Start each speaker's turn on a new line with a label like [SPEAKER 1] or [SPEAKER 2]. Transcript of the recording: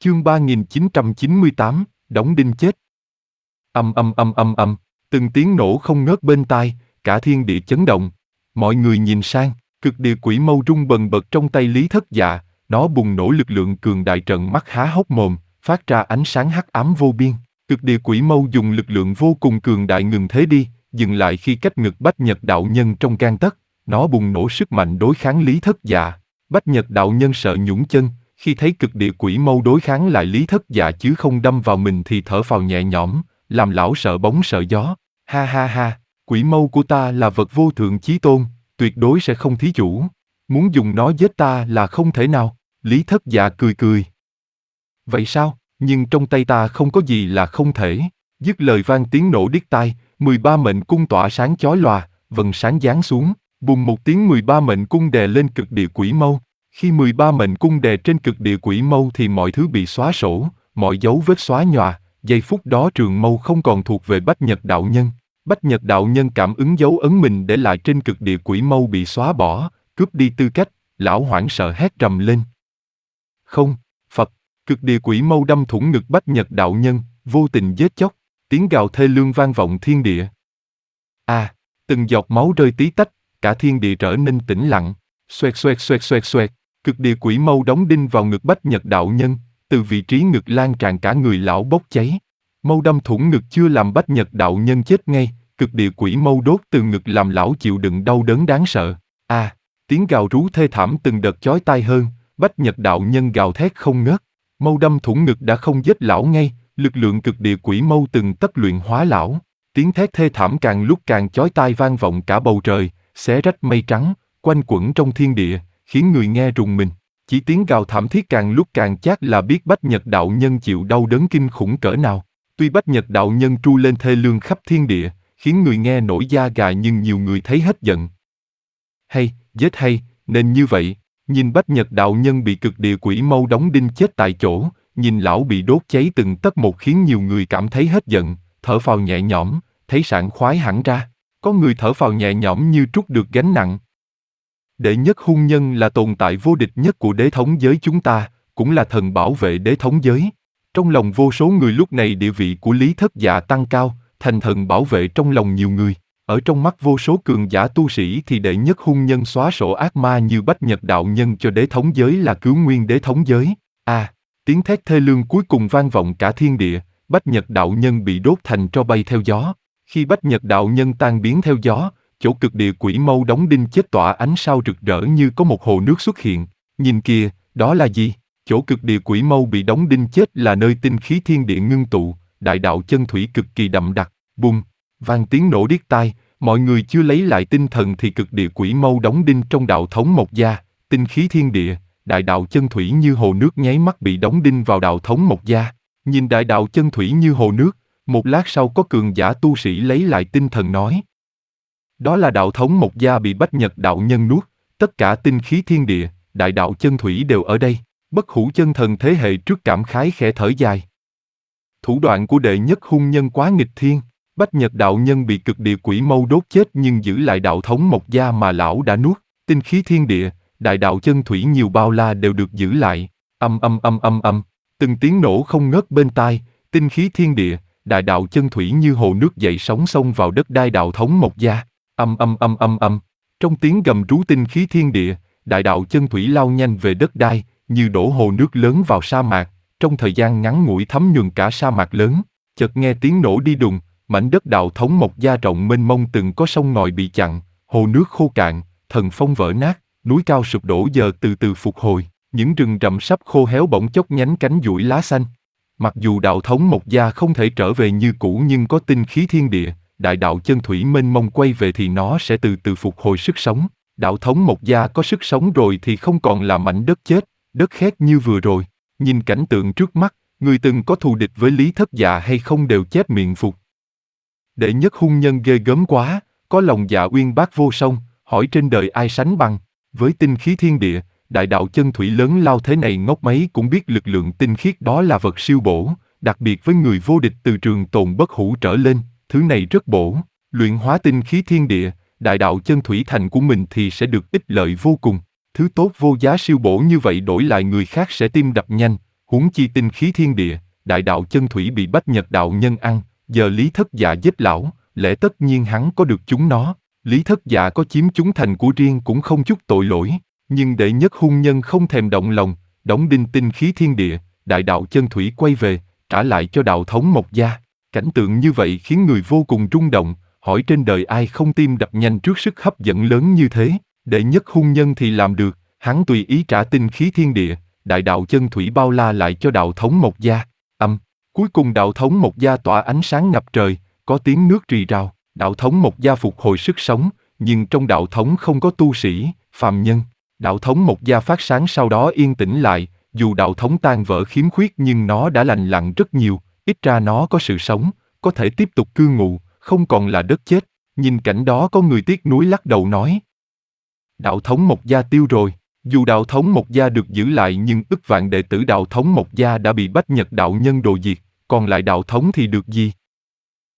[SPEAKER 1] Chương 3998, đóng đinh chết. Từng tiếng nổ không ngớt bên tai, cả thiên địa chấn động. Mọi người nhìn sang, cực địa quỷ mâu rung bần bật trong tay Lý Thất Dạ, nó bùng nổ lực lượng cường đại trợn mắt há hốc mồm, phát ra ánh sáng hắc ám vô biên. Cực địa quỷ mâu dùng lực lượng vô cùng cường đại ngừng thế đi, dừng lại khi cách ngực Bách Nhật đạo nhân trong gang tấc. Nó bùng nổ sức mạnh đối kháng Lý Thất Dạ. Bách Nhật đạo nhân sợ nhũn chân, khi thấy cực địa quỷ mâu đối kháng lại Lý Thất Dạ chứ không đâm vào mình thì thở phào nhẹ nhõm, làm lão sợ bóng sợ gió. Ha ha ha, quỷ mâu của ta là vật vô thượng chí tôn, tuyệt đối sẽ không thí chủ. Muốn dùng nó giết ta là không thể nào. Lý Thất Dạ cười cười. Vậy sao? Nhưng trong tay ta không có gì là không thể. Dứt lời vang tiếng nổ điếc tai, 13 mệnh cung tỏa sáng chói lòa, vầng sáng giáng xuống, bùng một tiếng 13 mệnh cung đè lên cực địa quỷ mâu. Khi 13 mệnh cung đè trên cực địa quỷ mâu thì mọi thứ bị xóa sổ, mọi dấu vết xóa nhòa. Giây phút đó trường mâu không còn thuộc về Bách Nhật đạo nhân. Bách Nhật đạo nhân cảm ứng dấu ấn mình để lại trên cực địa quỷ mâu bị xóa bỏ, cướp đi tư cách, lão hoảng sợ hét trầm lên. Không, Phật, cực địa quỷ mâu đâm thủng ngực Bách Nhật đạo nhân, vô tình giết chóc, tiếng gào thê lương vang vọng thiên địa. Từng giọt máu rơi tí tách, cả thiên địa trở nên tĩnh lặng. Xoẹt xoẹt xoẹt xoẹt xoẹt, cực địa quỷ mâu đóng đinh vào ngực Bách Nhật đạo nhân, từ vị trí ngực lan tràn cả người lão bốc cháy. Mâu đâm thủng ngực chưa làm Bách Nhật đạo nhân chết ngay, cực địa quỷ mâu đốt từ ngực làm lão chịu đựng đau đớn đáng sợ. Tiếng gào rú thê thảm từng đợt chói tai hơn, Bách Nhật đạo nhân gào thét không ngớt. Mâu đâm thủng ngực đã không giết lão ngay, lực lượng cực địa quỷ mâu từng tấc luyện hóa lão. Tiếng thét thê thảm càng lúc càng chói tai vang vọng cả bầu trời, xé rách mây trắng, quanh quẩn trong thiên địa, khiến người nghe rùng mình. Chỉ tiếng gào thảm thiết càng lúc càng chát là biết Bách Nhật đạo nhân chịu đau đớn kinh khủng cỡ nào. Tuy Bách Nhật đạo nhân tru lên thê lương khắp thiên địa, khiến người nghe nổi da gà nhưng nhiều người thấy hết giận. Giết hay, nên như vậy. Nhìn Bách Nhật đạo nhân bị cực địa quỷ mâu đóng đinh chết tại chỗ, nhìn lão bị đốt cháy từng tấc một khiến nhiều người cảm thấy hết giận, thở phào nhẹ nhõm, thấy sảng khoái hẳn ra. Có người thở phào nhẹ nhõm như trút được gánh nặng. Đệ nhất hung nhân là tồn tại vô địch nhất của đế thống giới chúng ta, cũng là thần bảo vệ đế thống giới. Trong lòng vô số người lúc này địa vị của Lý Thất Dạ tăng cao, thành thần bảo vệ trong lòng nhiều người. Ở trong mắt vô số cường giả tu sĩ thì đệ nhất hung nhân xóa sổ ác ma như Bách Nhật đạo nhân cho đế thống giới là cứu nguyên đế thống giới. Tiếng thét thê lương cuối cùng vang vọng cả thiên địa, Bách Nhật đạo nhân bị đốt thành tro bay theo gió. Khi Bách Nhật đạo nhân tan biến theo gió, chỗ cực địa quỷ mâu đóng đinh chết tỏa ánh sao rực rỡ như có một hồ nước xuất hiện. Nhìn kìa, đó là gì? Chỗ cực địa quỷ mâu bị đóng đinh chết là nơi tinh khí thiên địa ngưng tụ, đại đạo chân thủy cực kỳ đậm đặc. Bùng, vang tiếng nổ điếc tai, mọi người chưa lấy lại tinh thần thì cực địa quỷ mâu đóng đinh trong đạo thống Mộc Gia, tinh khí thiên địa, đại đạo chân thủy như hồ nước nháy mắt bị đóng đinh vào đạo thống Mộc Gia. Nhìn đại đạo chân thủy như hồ nước, một lát sau có cường giả tu sĩ lấy lại tinh thần nói. Đó là đạo thống Mộc Gia bị Bách Nhật đạo nhân nuốt, tất cả tinh khí thiên địa, đại đạo chân thủy đều ở đây. Bất hủ chân thần thế hệ trước cảm khái khẽ thở dài. Thủ đoạn của đệ nhất hung nhân quá nghịch thiên. Bách Nhật đạo nhân bị cực địa quỷ mâu đốt chết nhưng giữ lại đạo thống Mộc Gia mà lão đã nuốt. Tinh khí thiên địa, đại đạo chân thủy nhiều bao la đều được giữ lại. Từng tiếng nổ không ngớt bên tai, tinh khí thiên địa, đại đạo chân thủy như hồ nước dậy sóng xông vào đất đai đạo thống Mộc Gia. Trong tiếng gầm rú tinh khí thiên địa, đại đạo chân thủy lao nhanh về đất đai, như đổ hồ nước lớn vào sa mạc, trong thời gian ngắn ngủi thấm nhuần cả sa mạc lớn. Chợt nghe tiếng nổ đi đùng, mảnh đất đạo thống Mộc Gia rộng mênh mông từng có sông ngòi bị chặn, hồ nước khô cạn, thần phong vỡ nát, núi cao sụp đổ giờ từ từ phục hồi, những rừng rậm sắp khô héo bỗng chốc nhánh cánh duỗi lá xanh. Mặc dù đạo thống Mộc Gia không thể trở về như cũ nhưng có tinh khí thiên địa, đại đạo chân thủy mênh mông quay về thì nó sẽ từ từ phục hồi sức sống. Đạo thống Mộc Gia có sức sống rồi thì không còn là mảnh đất chết, đất khét như vừa rồi. Nhìn cảnh tượng trước mắt, người từng có thù địch với Lý Thất Dạ hay không đều chép miệng phục. Đệ nhất hung nhân ghê gớm quá, có lòng dạ uyên bác vô song, hỏi trên đời ai sánh bằng. Với tinh khí thiên địa, đại đạo chân thủy lớn lao thế này ngốc mấy cũng biết lực lượng tinh khiết đó là vật siêu bổ, đặc biệt với người vô địch từ trường tồn bất hủ trở lên, thứ này rất bổ. Luyện hóa tinh khí thiên địa, đại đạo chân thủy thành của mình thì sẽ được ích lợi vô cùng. Thứ tốt vô giá siêu bổ như vậy đổi lại người khác sẽ tim đập nhanh, Huống chi tinh khí thiên địa, đại đạo chân thủy bị Bách Nhật đạo nhân ăn, giờ Lý Thất Dạ giết lão, lẽ tất nhiên hắn có được chúng nó. Lý Thất Dạ có chiếm chúng thành của riêng cũng không chút tội lỗi, nhưng đệ nhất hung nhân không thèm động lòng, đóng đinh tinh khí thiên địa, đại đạo chân thủy quay về, trả lại cho đạo thống Mộc gia. Cảnh tượng như vậy khiến người vô cùng rung động, hỏi trên đời ai không tim đập nhanh trước sức hấp dẫn lớn như thế. Đệ nhất hung nhân thì làm được, hắn tùy ý trả tinh khí thiên địa, đại đạo chân thủy bao la lại cho đạo thống Mộc gia. Cuối cùng đạo thống Mộc gia tỏa ánh sáng ngập trời, có tiếng nước rì rào, đạo thống Mộc gia phục hồi sức sống, nhưng trong đạo thống không có tu sĩ, phàm nhân. Đạo thống Mộc gia phát sáng sau đó yên tĩnh lại, dù đạo thống tan vỡ khiếm khuyết nhưng nó đã lành lặn rất nhiều, ít ra nó có sự sống, có thể tiếp tục cư ngụ, không còn là đất chết. Nhìn cảnh đó có người tiếc nuối lắc đầu nói. Đạo thống Mộc gia tiêu rồi, dù đạo thống Mộc gia được giữ lại nhưng ức vạn đệ tử đạo thống Mộc gia đã bị Bách Nhật đạo nhân đồ diệt, còn lại đạo thống thì được gì?